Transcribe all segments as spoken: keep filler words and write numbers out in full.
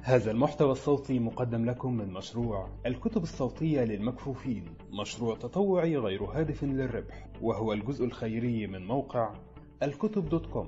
هذا المحتوى الصوتي مقدم لكم من مشروع الكتب الصوتية للمكفوفين، مشروع تطوعي غير هادف للربح، وهو الجزء الخيري من موقع الكتب دوت كوم.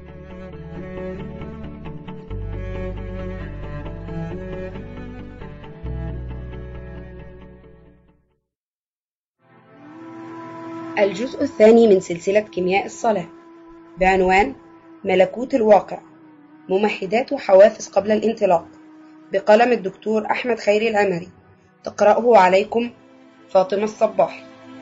الجزء الثاني من سلسلة كيمياء الصلاة بعنوان ملكوت الواقع، ممهدات وحوافز قبل الانطلاق، بقلم الدكتور أحمد خيري العمري. تقرأه عليكم فاطمة الصباح.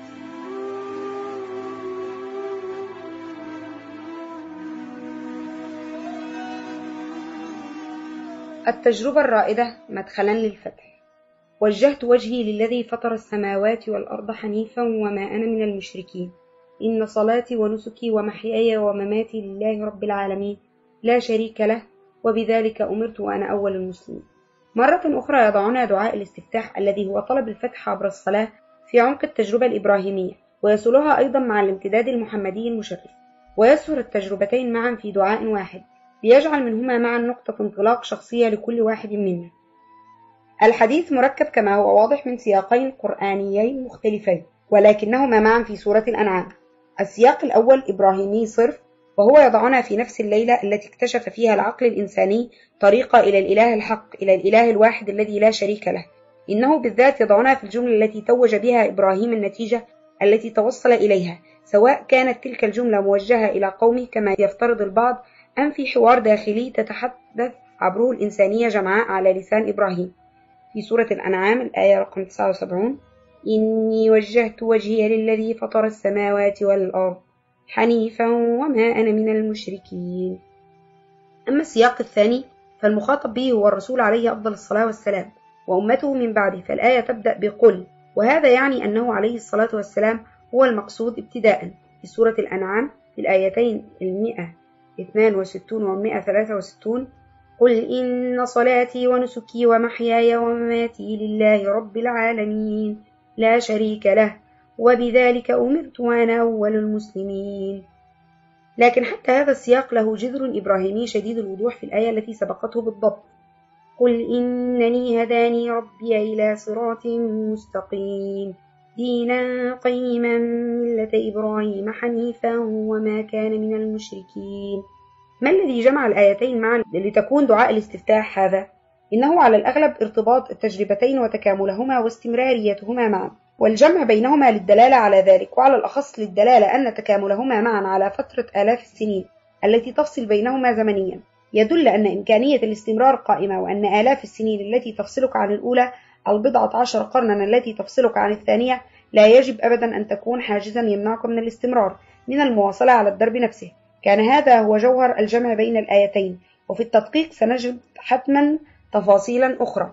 التجربة الرائدة مدخلا للفتح. وجهت وجهي للذي فطر السماوات والأرض حنيفا وما أنا من المشركين، إن صلاتي ونسكي ومحياي ومماتي لله رب العالمين لا شريك له، وبذلك أمرت وأنا أول المسلمين. مرة أخرى يضعنا دعاء الاستفتاح الذي هو طلب الفتح عبر الصلاة في عمق التجربة الإبراهيمية، ويصلها أيضا مع الامتداد المحمدي المشرف، ويسهر التجربتين معا في دعاء واحد ليجعل منهما معا نقطة انطلاق شخصية لكل واحد منا. الحديث مركب كما هو واضح من سياقين قرآنيين مختلفين، ولكنهما معا في سورة الأنعام. السياق الأول إبراهيمي صرف، وهو يضعنا في نفس الليلة التي اكتشف فيها العقل الإنساني طريقة إلى الإله الحق، إلى الإله الواحد الذي لا شريك له. إنه بالذات يضعنا في الجملة التي توج بها إبراهيم النتيجة التي توصل إليها، سواء كانت تلك الجملة موجهة إلى قومه كما يفترض البعض، أم في حوار داخلي تتحدث عبره الإنسانية جمعاء على لسان إبراهيم. في سورة الأنعام الآية رقم تسعة وسبعين: إني وجهت وجهي للذي فطر السماوات والأرض حنيفا وما أنا من المشركين. أما السياق الثاني فالمخاطب به هو الرسول عليه أفضل الصلاة والسلام وأمته من بعده، فالآية تبدأ بقل، وهذا يعني أنه عليه الصلاة والسلام هو المقصود ابتداء. في سورة الأنعام في الآيتين المئة واثنان وستون والمئة ثلاثة وستون: قل إن صلاتي ونسكي ومحياي ومماتي لله رب العالمين لا شريك له، وبذلك أمرت وأنا أول المسلمين. لكن حتى هذا السياق له جذر إبراهيمي شديد الوضوح في الآية التي سبقته بالضبط: قل إنني هداني ربي إلى صراط مستقيم دينا قيما ملة إبراهيم حنيفا وما كان من المشركين. ما الذي جمع الآيتين معا لتكون دعاء الاستفتاح هذا؟ إنه على الأغلب ارتباط التجربتين وتكاملهما واستمراريتهما معا، والجمع بينهما للدلالة على ذلك، وعلى الأخص للدلالة أن تكاملهما معا على فترة آلاف السنين التي تفصل بينهما زمنيا يدل أن إمكانية الاستمرار قائمة، وأن آلاف السنين التي تفصلك عن الأولى، البضعة عشر قرنا التي تفصلك عن الثانية، لا يجب أبدا أن تكون حاجزا يمنعك من الاستمرار، من المواصلة على الدرب نفسه. كان هذا هو جوهر الجمع بين الآيتين، وفي التدقيق سنجد حتما تفاصيلا أخرى.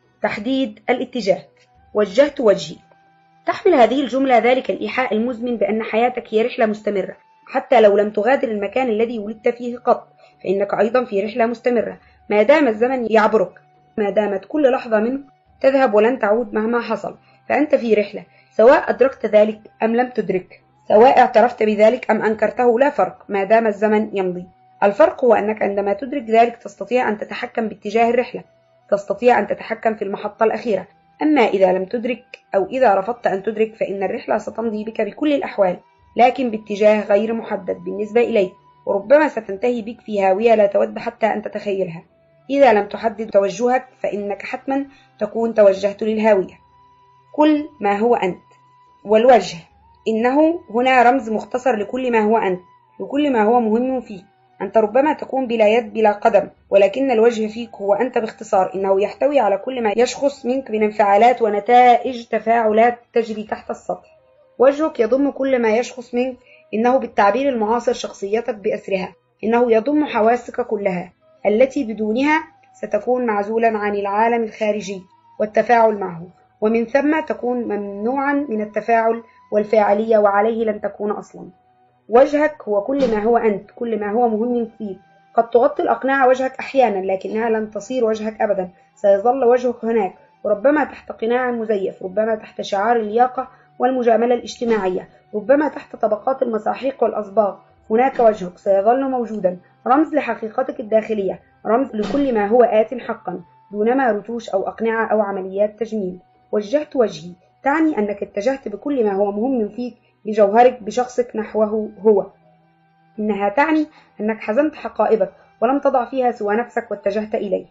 تحديد الاتجاه. وجهت وجهي تحمل هذه الجملة ذلك الإيحاء المزمن بأن حياتك هي رحلة مستمرة، حتى لو لم تغادر المكان الذي ولدت فيه قط، فإنك أيضا في رحلة مستمرة ما دام الزمن يعبرك، ما دامت كل لحظة منه تذهب ولن تعود مهما حصل، فأنت في رحلة، سواء أدركت ذلك أم لم تدرك، سواء اعترفت بذلك أم أنكرته، لا فرق ما دام الزمن يمضي. الفرق هو أنك عندما تدرك ذلك تستطيع أن تتحكم باتجاه الرحلة، تستطيع أن تتحكم في المحطة الأخيرة. أما إذا لم تدرك أو إذا رفضت أن تدرك فإن الرحلة ستمضي بك بكل الأحوال، لكن باتجاه غير محدد بالنسبة إليك، وربما ستنتهي بك في هاوية لا تود حتى أن تتخيلها. إذا لم تحدد توجهك فإنك حتما تكون توجهت للهاوية. كل ما هو أنت. والوجه إنه هنا رمز مختصر لكل ما هو أنت، لكل ما هو مهم فيك. أنت ربما تكون بلا يد بلا قدم، ولكن الوجه فيك هو أنت باختصار. إنه يحتوي على كل ما يشخص منك من انفعالات ونتائج تفاعلات تجري تحت السطح. وجهك يضم كل ما يشخص منك، إنه بالتعبير المعاصر شخصيتك بأسرها، إنه يضم حواسك كلها التي بدونها ستكون معزولا عن العالم الخارجي والتفاعل معه، ومن ثم تكون ممنوعا من التفاعل والفاعلية، وعليه لن تكون أصلا. وجهك هو كل ما هو أنت، كل ما هو مهم فيك. قد تغطي الأقنعة وجهك أحيانا، لكنها لن تصير وجهك أبدا، سيظل وجهك هناك، وربما تحت قناع مزيف، ربما تحت شعار اللياقة والمجاملة الاجتماعية، ربما تحت طبقات المساحيق والأصباغ. هناك وجهك سيظل موجودا، رمز لحقيقتك الداخلية، رمز لكل ما هو آت حقا، دونما رتوش أو أقنعة أو عمليات تجميل. وجهت وجهي تعني أنك اتجهت بكل ما هو مهم فيك، بجوهرك، بشخصك نحوه هو. إنها تعني أنك حزمت حقائبك ولم تضع فيها سوى نفسك واتجهت إليه.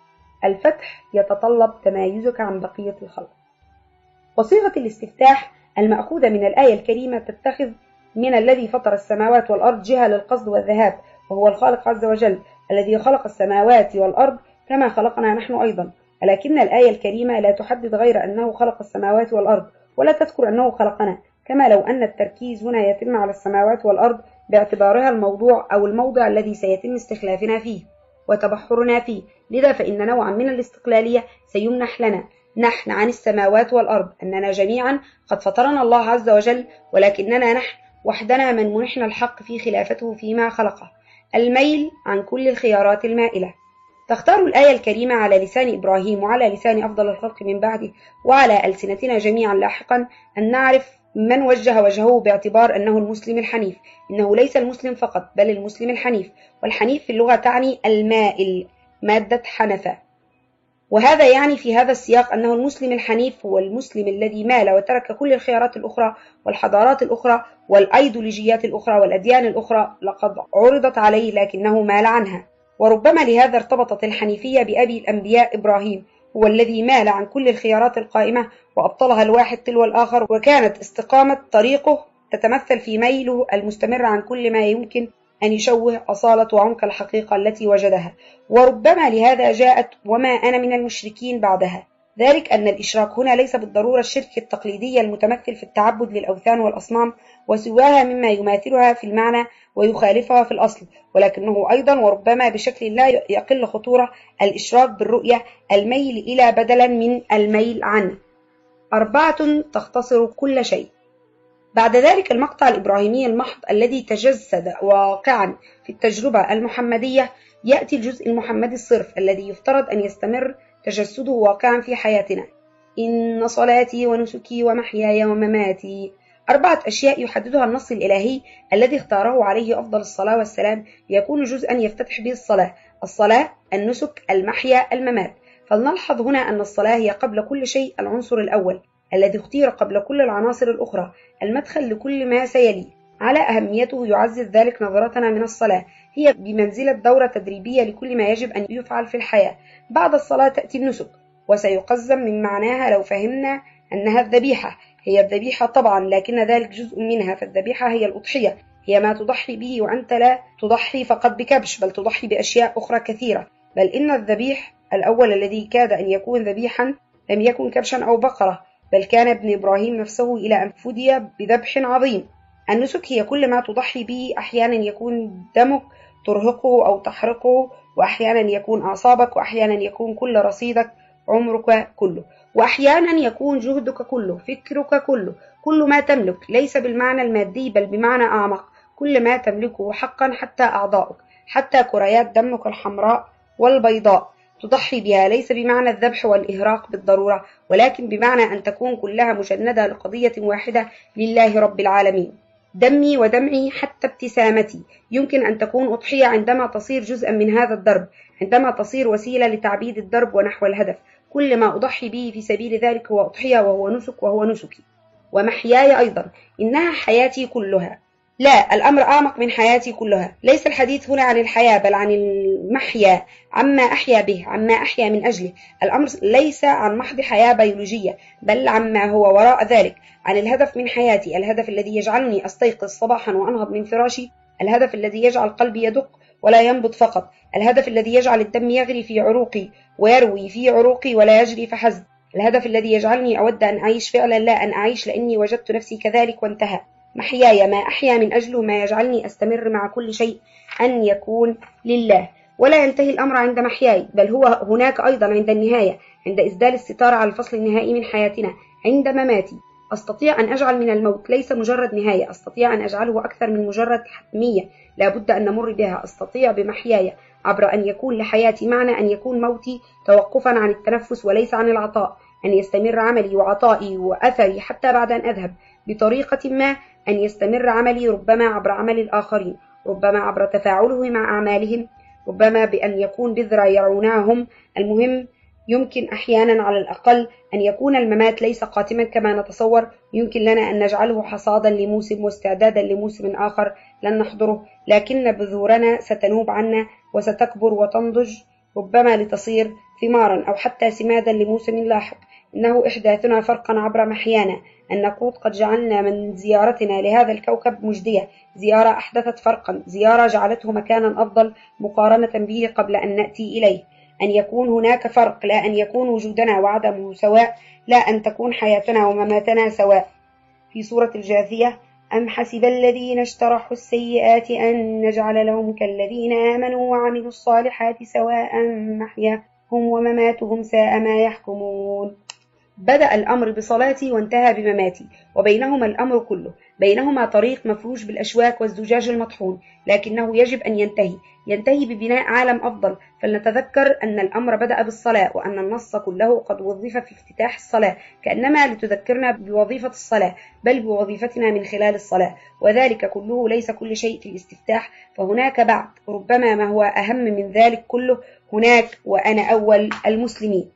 الفتح يتطلب تمايزك عن بقية الخلق. وصيغة الاستفتاح المأخوذة من الآية الكريمة تتخذ من الذي فطر السماوات والأرض جهة للقصد والذهاب، وهو الخالق عز وجل الذي خلق السماوات والأرض كما خلقنا نحن أيضا. ولكن الآية الكريمة لا تحدد غير أنه خلق السماوات والأرض، ولا تذكر أنه خلقنا، كما لو أن التركيز هنا يتم على السماوات والأرض باعتبارها الموضوع أو الموضع الذي سيتم استخلافنا فيه وتبحرنا فيه. لذا فإن نوعا من الاستقلالية سيمنح لنا نحن عن السماوات والأرض، أننا جميعا قد فطرنا الله عز وجل، ولكننا نحن وحدنا من منحنا الحق في خلافته فيما خلقه. الميل عن كل الخيارات المائلة. تختار الآية الكريمة على لسان إبراهيم وعلى لسان أفضل الخلق من بعده وعلى ألسنتنا جميعا لاحقا أن نعرف من وجه وجهه باعتبار أنه المسلم الحنيف. إنه ليس المسلم فقط بل المسلم الحنيف، والحنيف في اللغة تعني المائل، مادة حنفة. وهذا يعني في هذا السياق أنه المسلم الحنيف هو المسلم الذي مال وترك كل الخيارات الأخرى والحضارات الأخرى والأيديولوجيات الأخرى والأديان الأخرى لقد عرضت عليه لكنه مال عنها. وربما لهذا ارتبطت الحنيفية بأبي الأنبياء إبراهيم، هو الذي مال عن كل الخيارات القائمة وأبطلها الواحد تلو الآخر، وكانت استقامة طريقه تتمثل في ميله المستمر عن كل ما يمكن أن يشوه أصالة وعمق الحقيقة التي وجدها. وربما لهذا جاءت وما أنا من المشركين بعدها، ذلك أن الإشراك هنا ليس بالضرورة الشرك التقليدي المتمثل في التعبد للأوثان والأصنام وسواها مما يماثلها في المعنى ويخالفها في الأصل، ولكنه أيضا وربما بشكل لا يقل خطورة الإشراك بالرؤية، الميل إلى بدلا من الميل عنه. أربعة تختصر كل شيء. بعد ذلك المقطع الإبراهيمي المحض الذي تجسد واقعا في التجربة المحمدية، يأتي الجزء المحمدي الصرف الذي يفترض أن يستمر تجسده واقعا في حياتنا. إن صلاتي ونسكي ومحياي ومماتي، أربعة أشياء يحددها النص الإلهي الذي اختاره عليه أفضل الصلاة والسلام يكون جزءا يفتتح به الصلاة: الصلاة، النسك، المحيا، الممات. فلنلحظ هنا أن الصلاة هي قبل كل شيء العنصر الأول الذي اختير قبل كل العناصر الأخرى، المدخل لكل ما سيلي. على أهميته يعزز ذلك نظرتنا من الصلاة، هي بمنزلة دورة تدريبية لكل ما يجب أن يفعل في الحياة. بعد الصلاة تأتي النسك، وسيقزم من معناها لو فهمنا أنها الذبيحة. هي الذبيحة طبعا، لكن ذلك جزء منها، فالذبيحة هي الأضحية، هي ما تضحي به، وأنت لا تضحي فقط بكبش بل تضحي بأشياء أخرى كثيرة. بل إن الذبيح الأول الذي كاد أن يكون ذبيحا لم يكن كبشا أو بقرة، بل كان ابن إبراهيم نفسه إلى أن فدي بذبح عظيم. النسك هي كل ما تضحي به، أحيانا يكون دمك ترهقه أو تحرقه، وأحيانا يكون أعصابك، وأحيانا يكون كل رصيدك، عمرك كله، وأحيانا يكون جهدك كله، فكرك كله، كل ما تملك، ليس بالمعنى المادي بل بمعنى أعمق، كل ما تملكه حقا، حتى أعضاؤك، حتى كريات دمك الحمراء والبيضاء تضحي بها، ليس بمعنى الذبح والإهراق بالضرورة، ولكن بمعنى أن تكون كلها مجندة لقضية واحدة لله رب العالمين. دمي ودمعي حتى ابتسامتي يمكن أن تكون أضحية عندما تصير جزءا من هذا الدرب، عندما تصير وسيلة لتعبيد الدرب ونحو الهدف. كل ما أضحي به في سبيل ذلك هو أضحية، وهو نسك، وهو نسكي. ومحياي أيضا، إنها حياتي كلها. لا، الأمر أعمق من حياتي كلها. ليس الحديث هنا عن الحياة بل عن المحيا، عما أحيا به، عما أحيا من أجله. الأمر ليس عن محض حياة بيولوجية بل عما هو وراء ذلك، عن الهدف من حياتي، الهدف الذي يجعلني أستيقظ صباحا وأنهض من فراشي، الهدف الذي يجعل قلبي يدق ولا ينبض فقط، الهدف الذي يجعل الدم يغلي في عروقي ويروي في عروقي ولا يجري فحسب، الهدف الذي يجعلني أود أن أعيش فعلا لا أن أعيش لأني وجدت نفسي كذلك وانتهى. محياي ما أحيا من أجله، ما يجعلني أستمر مع كل شيء أن يكون لله. ولا ينتهي الأمر عند محياي، بل هو هناك أيضا عند النهاية، عند إسدال الستار على الفصل النهائي من حياتنا، عند مماتي. أستطيع أن أجعل من الموت ليس مجرد نهاية، أستطيع أن أجعله أكثر من مجرد حتمية لا بد أن نمر بها. أستطيع بمحياي عبر أن يكون لحياتي معنى، أن يكون موتي توقفا عن التنفس وليس عن العطاء، أن يستمر عملي وعطائي وأثري حتى بعد أن أذهب بطريقة ما، أن يستمر عملي ربما عبر عمل الآخرين، ربما عبر تفاعله مع أعمالهم، ربما بأن يكون بذرة يروناهم. المهم يمكن أحيانا على الأقل أن يكون الممات ليس قاتما كما نتصور، يمكن لنا أن نجعله حصادا لموسم واستعدادا لموسم آخر لن نحضره، لكن بذورنا ستنوب عنا وستكبر وتنضج، ربما لتصير ثمارا أو حتى سمادا لموسم لاحق. إنه إحداثنا فرقا عبر محيانا، أن نقود قد جعلنا من زيارتنا لهذا الكوكب مجدية، زيارة أحدثت فرقا، زيارة جعلته مكانا أفضل مقارنة به قبل أن نأتي إليه. أن يكون هناك فرق، لا أن يكون وجودنا وعدمه سواء، لا أن تكون حياتنا ومماتنا سواء. في سورة الجاثية: أم حسب الذين اجترحوا السيئات أن نجعل لهم كالذين آمنوا وعملوا الصالحات سواء محياهم ومماتهم ساء ما يحكمون. بدأ الأمر بصلاتي وانتهى بمماتي، وبينهما الأمر كله، بينهما طريق مفروش بالأشواك والزجاج المطحون، لكنه يجب أن ينتهي ينتهي ببناء عالم أفضل. فلنتذكر أن الأمر بدأ بالصلاة، وأن النص كله قد وظف في افتتاح الصلاة، كأنما لتذكرنا بوظيفة الصلاة، بل بوظيفتنا من خلال الصلاة، وذلك كله ليس كل شيء في الاستفتاح، فهناك بعد، ربما ما هو أهم من ذلك كله، هناك وأنا أول المسلمين.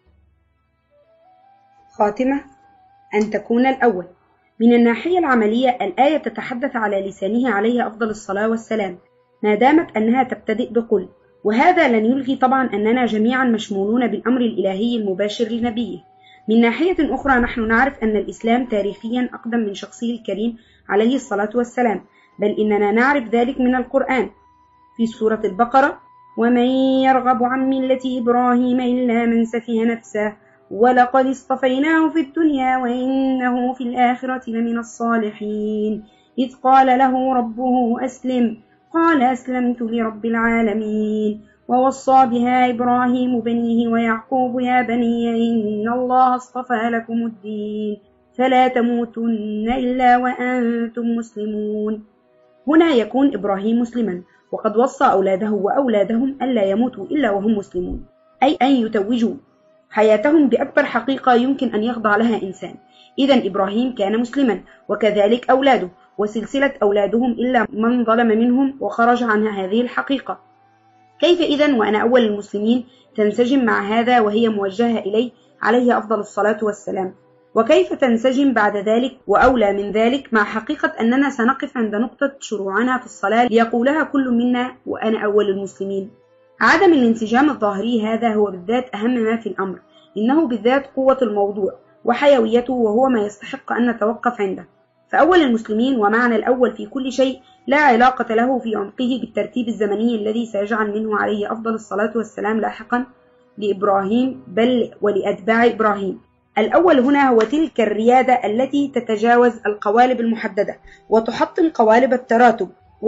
خاتمة: أن تكون الأول. من الناحية العملية الآية تتحدث على لسانه عليه أفضل الصلاة والسلام، ما دامت أنها تبتدئ بقل، وهذا لن يلغي طبعا أننا جميعا مشمولون بالأمر الإلهي المباشر لنبيه. من ناحية أخرى نحن نعرف أن الإسلام تاريخيا أقدم من شخصه الكريم عليه الصلاة والسلام، بل إننا نعرف ذلك من القرآن. في سورة البقرة: ومن يرغب عن ملة إبراهيم إلا من سفه نفسه ولقد اصطفيناه في الدنيا وإنه في الآخرة لمن الصالحين إذ قال له ربه أسلم قال أسلمت لرب العالمين ووصى بها إبراهيم بنيه ويعقوب يا بني إن الله اصطفى لكم الدين فلا تموتن إلا وأنتم مسلمون. هنا يكون إبراهيم مسلما، وقد وصى أولاده وأولادهم ألا يموتوا إلا وهم مسلمون، أي أن يتوجوا حياتهم بأكبر حقيقة يمكن أن يخضع لها إنسان. إذن إبراهيم كان مسلما، وكذلك أولاده وسلسلة أولادهم إلا من ظلم منهم وخرج عن هذه الحقيقة. كيف إذن وأنا أول المسلمين تنسجم مع هذا وهي موجهة إليه عليه أفضل الصلاة والسلام؟ وكيف تنسجم بعد ذلك وأولى من ذلك مع حقيقة أننا سنقف عند نقطة شروعنا في الصلاة ليقولها كل منا وأنا أول المسلمين؟ عدم الانسجام الظاهري هذا هو بالذات أهم ما في الأمر، إنه بالذات قوة الموضوع وحيويته، وهو ما يستحق أن نتوقف عنده. فأول المسلمين ومعنى الأول في كل شيء لا علاقة له في عمقه بالترتيب الزمني الذي سيجعل منه عليه أفضل الصلاة والسلام لاحقا لإبراهيم بل ولأتباع إبراهيم. الأول هنا هو تلك الريادة التي تتجاوز القوالب المحددة وتحطم قوالب التراتب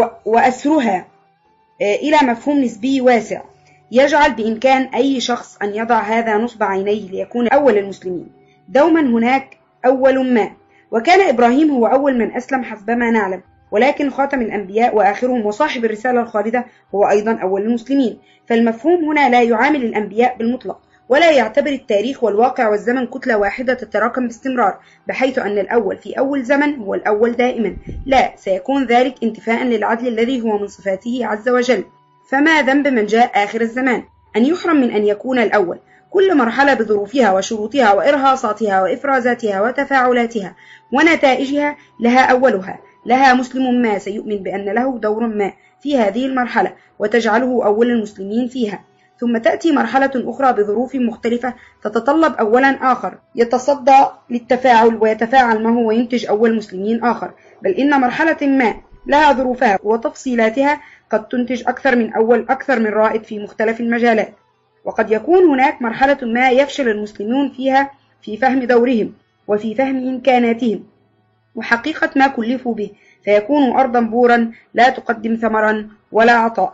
وأسرها إلى مفهوم نسبي واسع يجعل بإمكان أي شخص أن يضع هذا نصب عينيه ليكون أول المسلمين. دوما هناك أول ما، وكان إبراهيم هو أول من أسلم حسب ما نعلم، ولكن خاتم الأنبياء وآخرهم وصاحب الرسالة الخالدة هو أيضا أول المسلمين. فالمفهوم هنا لا يعامل الأنبياء بالمطلق، ولا يعتبر التاريخ والواقع والزمن كتلة واحدة تتراكم باستمرار بحيث أن الأول في أول زمن هو الأول دائما، لا، سيكون ذلك انتفاء للعدل الذي هو من صفاته عز وجل. فما ذنب من جاء آخر الزمان أن يحرم من أن يكون الأول؟ كل مرحلة بظروفها وشروطها وإرهاصاتها وإفرازاتها وتفاعلاتها ونتائجها لها أولها، لها مسلم ما سيؤمن بأن له دور ما في هذه المرحلة وتجعله أول المسلمين فيها. ثم تأتي مرحلة أخرى بظروف مختلفة تتطلب أولا آخر يتصدى للتفاعل ويتفاعل معه وينتج أول مسلمين آخر، بل إن مرحلة ما لها ظروفها وتفصيلاتها قد تنتج أكثر من أول أكثر من رائد في مختلف المجالات. وقد يكون هناك مرحلة ما يفشل المسلمون فيها في فهم دورهم وفي فهم إمكاناتهم وحقيقة ما كلفوا به، فيكونوا أرضا بورا لا تقدم ثمرا ولا عطاء.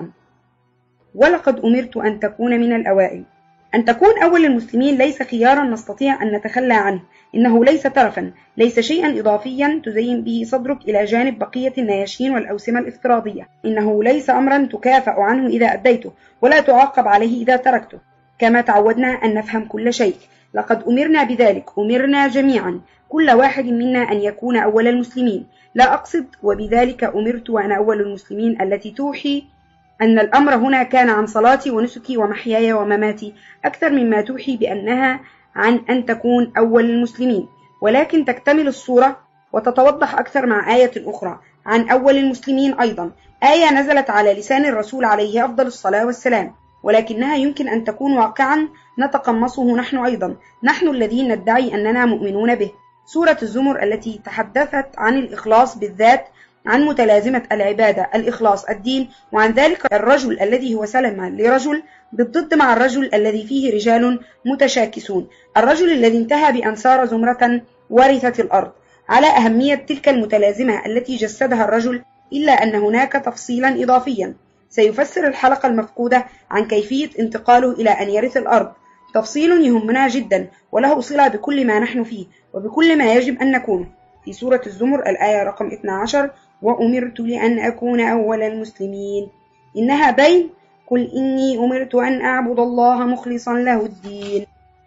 ولقد أمرت أن تكون من الأوائل. أن تكون أول المسلمين ليس خيارا نستطيع أن نتخلى عنه، إنه ليس ترفا، ليس شيئا إضافيا تزين به صدرك إلى جانب بقية النياشين والأوسمة الافتراضية، إنه ليس أمرا تكافأ عنه إذا أديته ولا تعاقب عليه إذا تركته، كما تعودنا أن نفهم كل شيء. لقد أمرنا بذلك، أمرنا جميعا كل واحد منا أن يكون أول المسلمين. لا أقصد وبذلك أمرت وأنا أول المسلمين التي توحي أن الأمر هنا كان عن صلاتي ونسكي ومحياي ومماتي أكثر مما توحي بأنها عن أن تكون أول المسلمين، ولكن تكتمل الصورة وتتوضح أكثر مع آية أخرى عن أول المسلمين أيضا، آية نزلت على لسان الرسول عليه أفضل الصلاة والسلام، ولكنها يمكن أن تكون واقعا نتقمصه نحن أيضا، نحن الذين ندعي أننا مؤمنون به. سورة الزمر التي تحدثت عن الإخلاص بالذات، عن متلازمة العبادة الإخلاص الدين، وعن ذلك الرجل الذي هو سلم لرجل بالضد مع الرجل الذي فيه رجال متشاكسون، الرجل الذي انتهى بأن صار زمرة ورثت الأرض، على أهمية تلك المتلازمة التي جسدها الرجل، إلا أن هناك تفصيلا إضافيا سيفسر الحلقة المفقودة عن كيفية انتقاله إلى أن يرث الأرض، تفصيل يهمنا جدا وله صلة بكل ما نحن فيه وبكل ما يجب أن نكونه. في سورة الزمر الآية رقم اثني عشر: وأمرت لأن أكون أول المسلمين، إنها بين قل إني أمرت أن أعبد الله مخلصا له الدين،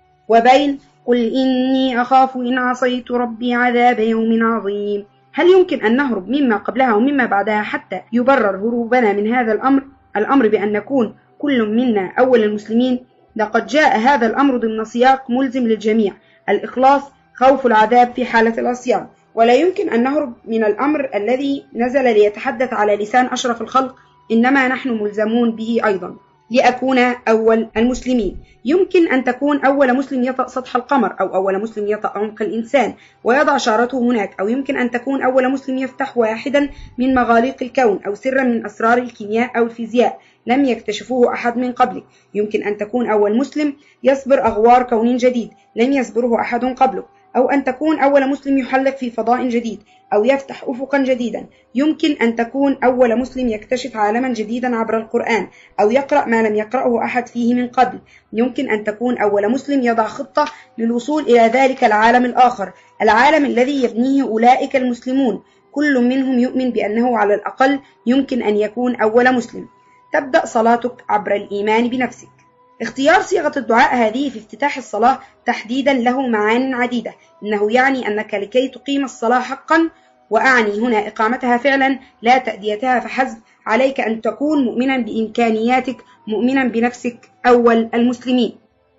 وبين قل إني أخاف إن عصيت ربي عذاب يوم عظيم. هل يمكن أن نهرب مما قبلها ومما بعدها حتى يبرر هروبنا من هذا الأمر الأمر بأن نكون كل منا أول المسلمين؟ لقد جاء هذا الأمر ضمن سياق ملزم للجميع: الإخلاص، خوف العذاب في حالة العصيان، ولا يمكن أن نهرب من الأمر الذي نزل ليتحدث على لسان أشرف الخلق، إنما نحن ملزمون به أيضا لأكون أول المسلمين. يمكن أن تكون أول مسلم يطأ سطح القمر، أو أول مسلم يطأ عنق الإنسان ويضع شعرته هناك، أو يمكن أن تكون أول مسلم يفتح واحدا من مغاليق الكون، أو سرا من أسرار الكيمياء أو الفيزياء لم يكتشفوه أحد من قبلك. يمكن أن تكون أول مسلم يصبر أغوار كون جديد لم يصبره أحد قبلك، أو أن تكون أول مسلم يحلق في فضاء جديد أو يفتح أفقا جديدا. يمكن أن تكون أول مسلم يكتشف عالما جديدا عبر القرآن، أو يقرأ ما لم يقرأه أحد فيه من قبل. يمكن أن تكون أول مسلم يضع خطة للوصول إلى ذلك العالم الآخر، العالم الذي يبنيه أولئك المسلمون، كل منهم يؤمن بأنه على الأقل يمكن أن يكون أول مسلم. تبدأ صلاتك عبر الإيمان بنفسك. اختيار صيغة الدعاء هذه في افتتاح الصلاة تحديدا له معان عديدة، إنه يعني أنك لكي تقيم الصلاة حقا، وأعني هنا إقامتها فعلا لا تأديتها فحسب، عليك أن تكون مؤمنا بإمكانياتك، مؤمنا بنفسك أول المسلمين.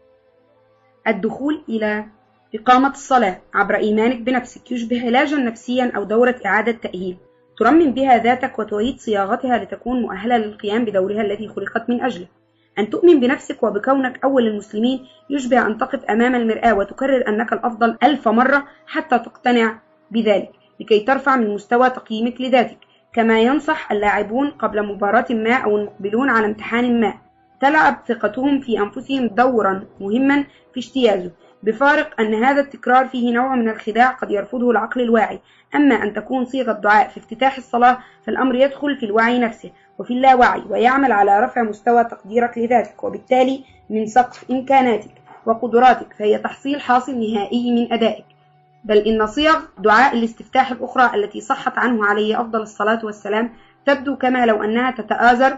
الدخول إلى إقامة الصلاة عبر إيمانك بنفسك يشبه علاجا نفسيا أو دورة إعادة تأهيل ترمم بها ذاتك وتعيد صياغتها لتكون مؤهلة للقيام بدورها الذي خلقت من أجله. أن تؤمن بنفسك وبكونك أول المسلمين يشبه أن تقف أمام المرآة وتكرر أنك الأفضل ألف مرة حتى تقتنع بذلك، لكي ترفع من مستوى تقييمك لذاتك، كما ينصح اللاعبون قبل مباراة ما أو المقبلون على امتحان ما. تلعب ثقتهم في أنفسهم دورا مهما في اجتيازه، بفارق أن هذا التكرار فيه نوع من الخداع قد يرفضه العقل الواعي. أما أن تكون صيغة دعاء في افتتاح الصلاة فالأمر يدخل في الوعي نفسه وفي اللاوعي، ويعمل على رفع مستوى تقديرك لذاتك، وبالتالي من سقف إمكاناتك وقدراتك، فهي تحصيل حاصل نهائي من أدائك. بل إن صيغ دعاء الاستفتاح الأخرى التي صحت عنه عليه أفضل الصلاة والسلام تبدو كما لو أنها تتآزر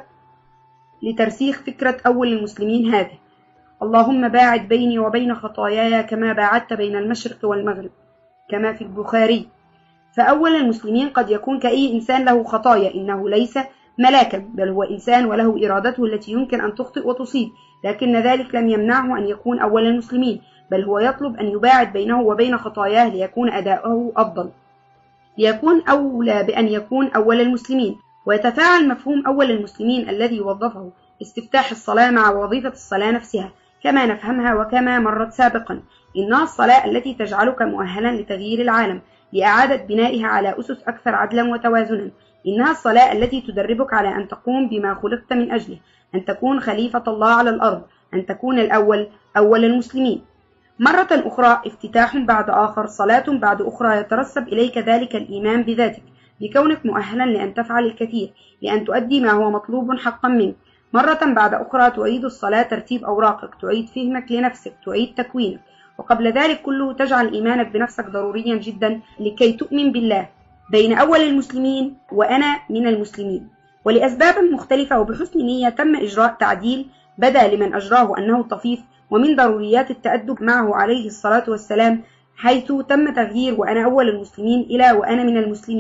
لترسيخ فكرة أول المسلمين هذه: اللهم باعد بيني وبين خطاياي كما باعدت بين المشرق والمغرب، كما في البخاري. فأول المسلمين قد يكون كأي إنسان له خطايا، إنه ليس ملاكا، بل هو إنسان وله إرادته التي يمكن أن تخطئ وتصيب، لكن ذلك لم يمنعه أن يكون أول المسلمين، بل هو يطلب أن يباعد بينه وبين خطاياه ليكون أداؤه أفضل، ليكون أولى بأن يكون أول المسلمين. ويتفاعل مفهوم أول المسلمين الذي وظفه استفتاح الصلاة مع وظيفة الصلاة نفسها كما نفهمها وكما مرت سابقا. إنها الصلاة التي تجعلك مؤهلا لتغيير العالم، لإعادة بنائها على أسس أكثر عدلا وتوازنا. إنها الصلاة التي تدربك على أن تقوم بما خلقت من أجله، أن تكون خليفة الله على الأرض، أن تكون الأول أول المسلمين. مرة أخرى افتتاح بعد آخر، صلاة بعد أخرى، يترسب إليك ذلك الإيمان بذاتك، بكونك مؤهلا لأن تفعل الكثير، لأن تؤدي ما هو مطلوب حقا منك. مرة بعد أخرى تعيد الصلاة ترتيب أوراقك، تعيد فهمك لنفسك، تعيد تكوينك، وقبل ذلك كله تجعل إيمانك بنفسك ضروريا جدا لكي تؤمن بالله. بين أول المسلمين وأنا من المسلمين، ولأسباب مختلفة وبحسن نية تم إجراء تعديل بدا لمن أجراه أنه طفيف، ومن ضروريات التأدب معه عليه الصلاة والسلام، حيث تم تغيير وأنا أول المسلمين إلى وأنا من المسلمين.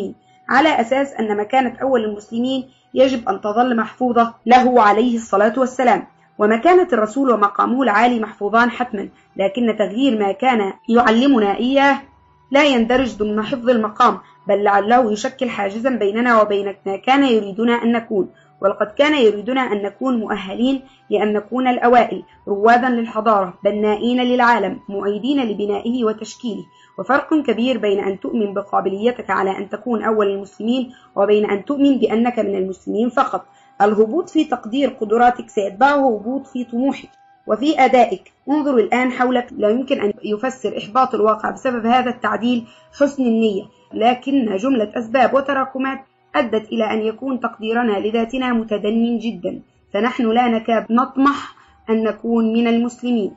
على أساس أن مكانة أول المسلمين يجب أن تظل محفوظة له عليه الصلاة والسلام، ومكانة الرسول ومقامه العالي محفوظان حتما، لكن تغيير ما كان يعلمنا إياه لا يندرج ضمن حفظ المقام، بل لعله يشكل حاجزا بيننا وبين ما كان يريدنا أن نكون. ولقد كان يريدنا أن نكون مؤهلين لأن نكون الأوائل، روادا للحضارة، بنائين للعالم، مؤيدين لبنائه وتشكيله. وفرق كبير بين أن تؤمن بقابليتك على أن تكون أول المسلمين وبين أن تؤمن بأنك من المسلمين فقط. الهبوط في تقدير قدراتك سيتبعه هبوط في طموحك وفي أدائك. انظر الآن حولك، لا يمكن أن يفسر إحباط الواقع بسبب هذا التعديل حسن النية، لكن جملة أسباب وتراكمات أدت إلى أن يكون تقديرنا لذاتنا متدنٍ جدا، فنحن لا نكاد نطمح أن نكون من المسلمين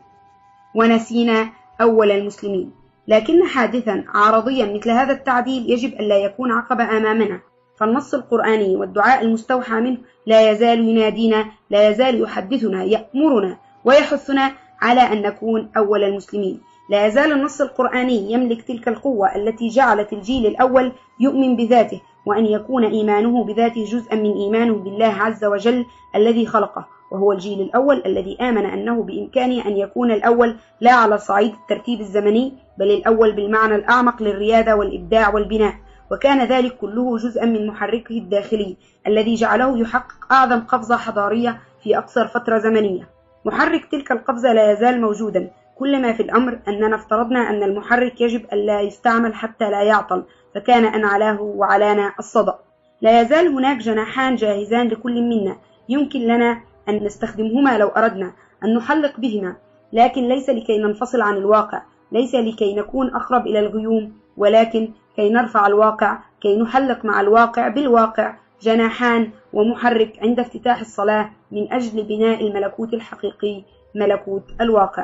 ونسينا أول المسلمين. لكن حادثا عارضيا مثل هذا التعديل يجب أن لا يكون عقبة أمامنا، فالنص القرآني والدعاء المستوحى منه لا يزال ينادينا، لا يزال يحدثنا، يأمرنا ويحثنا على أن نكون أول المسلمين. لا يزال النص القرآني يملك تلك القوة التي جعلت الجيل الأول يؤمن بذاته، وأن يكون إيمانه بذاته جزءا من إيمانه بالله عز وجل الذي خلقه، وهو الجيل الأول الذي آمن أنه بإمكانه أن يكون الأول لا على صعيد الترتيب الزمني، بل الأول بالمعنى الأعمق للريادة والإبداع والبناء. وكان ذلك كله جزءا من محركه الداخلي الذي جعله يحقق أعظم قفزة حضارية في أقصر فترة زمنية. محرك تلك القفزة لا يزال موجودا، كل ما في الأمر أننا افترضنا أن المحرك يجب أن لا يستعمل حتى لا يعطل، فكان أن علاه وعلانا الصدأ. لا يزال هناك جناحان جاهزان لكل منا، يمكن لنا أن نستخدمهما لو أردنا أن نحلق بهما، لكن ليس لكي ننفصل عن الواقع، ليس لكي نكون أقرب إلى الغيوم، ولكن كي نرفع الواقع، كي نحلق مع الواقع بالواقع. جناحان ومحرك عند افتتاح الصلاة من أجل بناء الملكوت الحقيقي، ملكوت الواقع.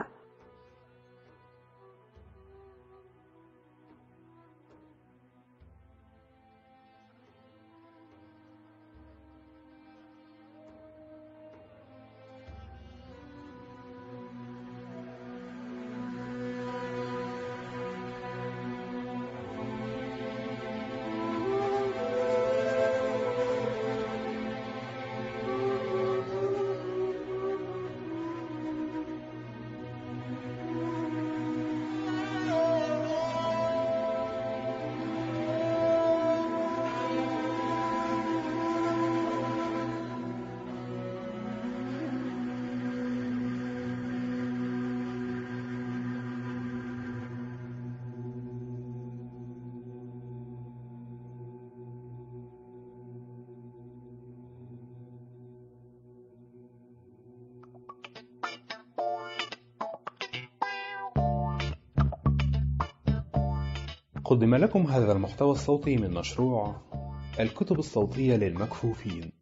قدم لكم هذا المحتوى الصوتي من مشروع الكتب الصوتية للمكفوفين.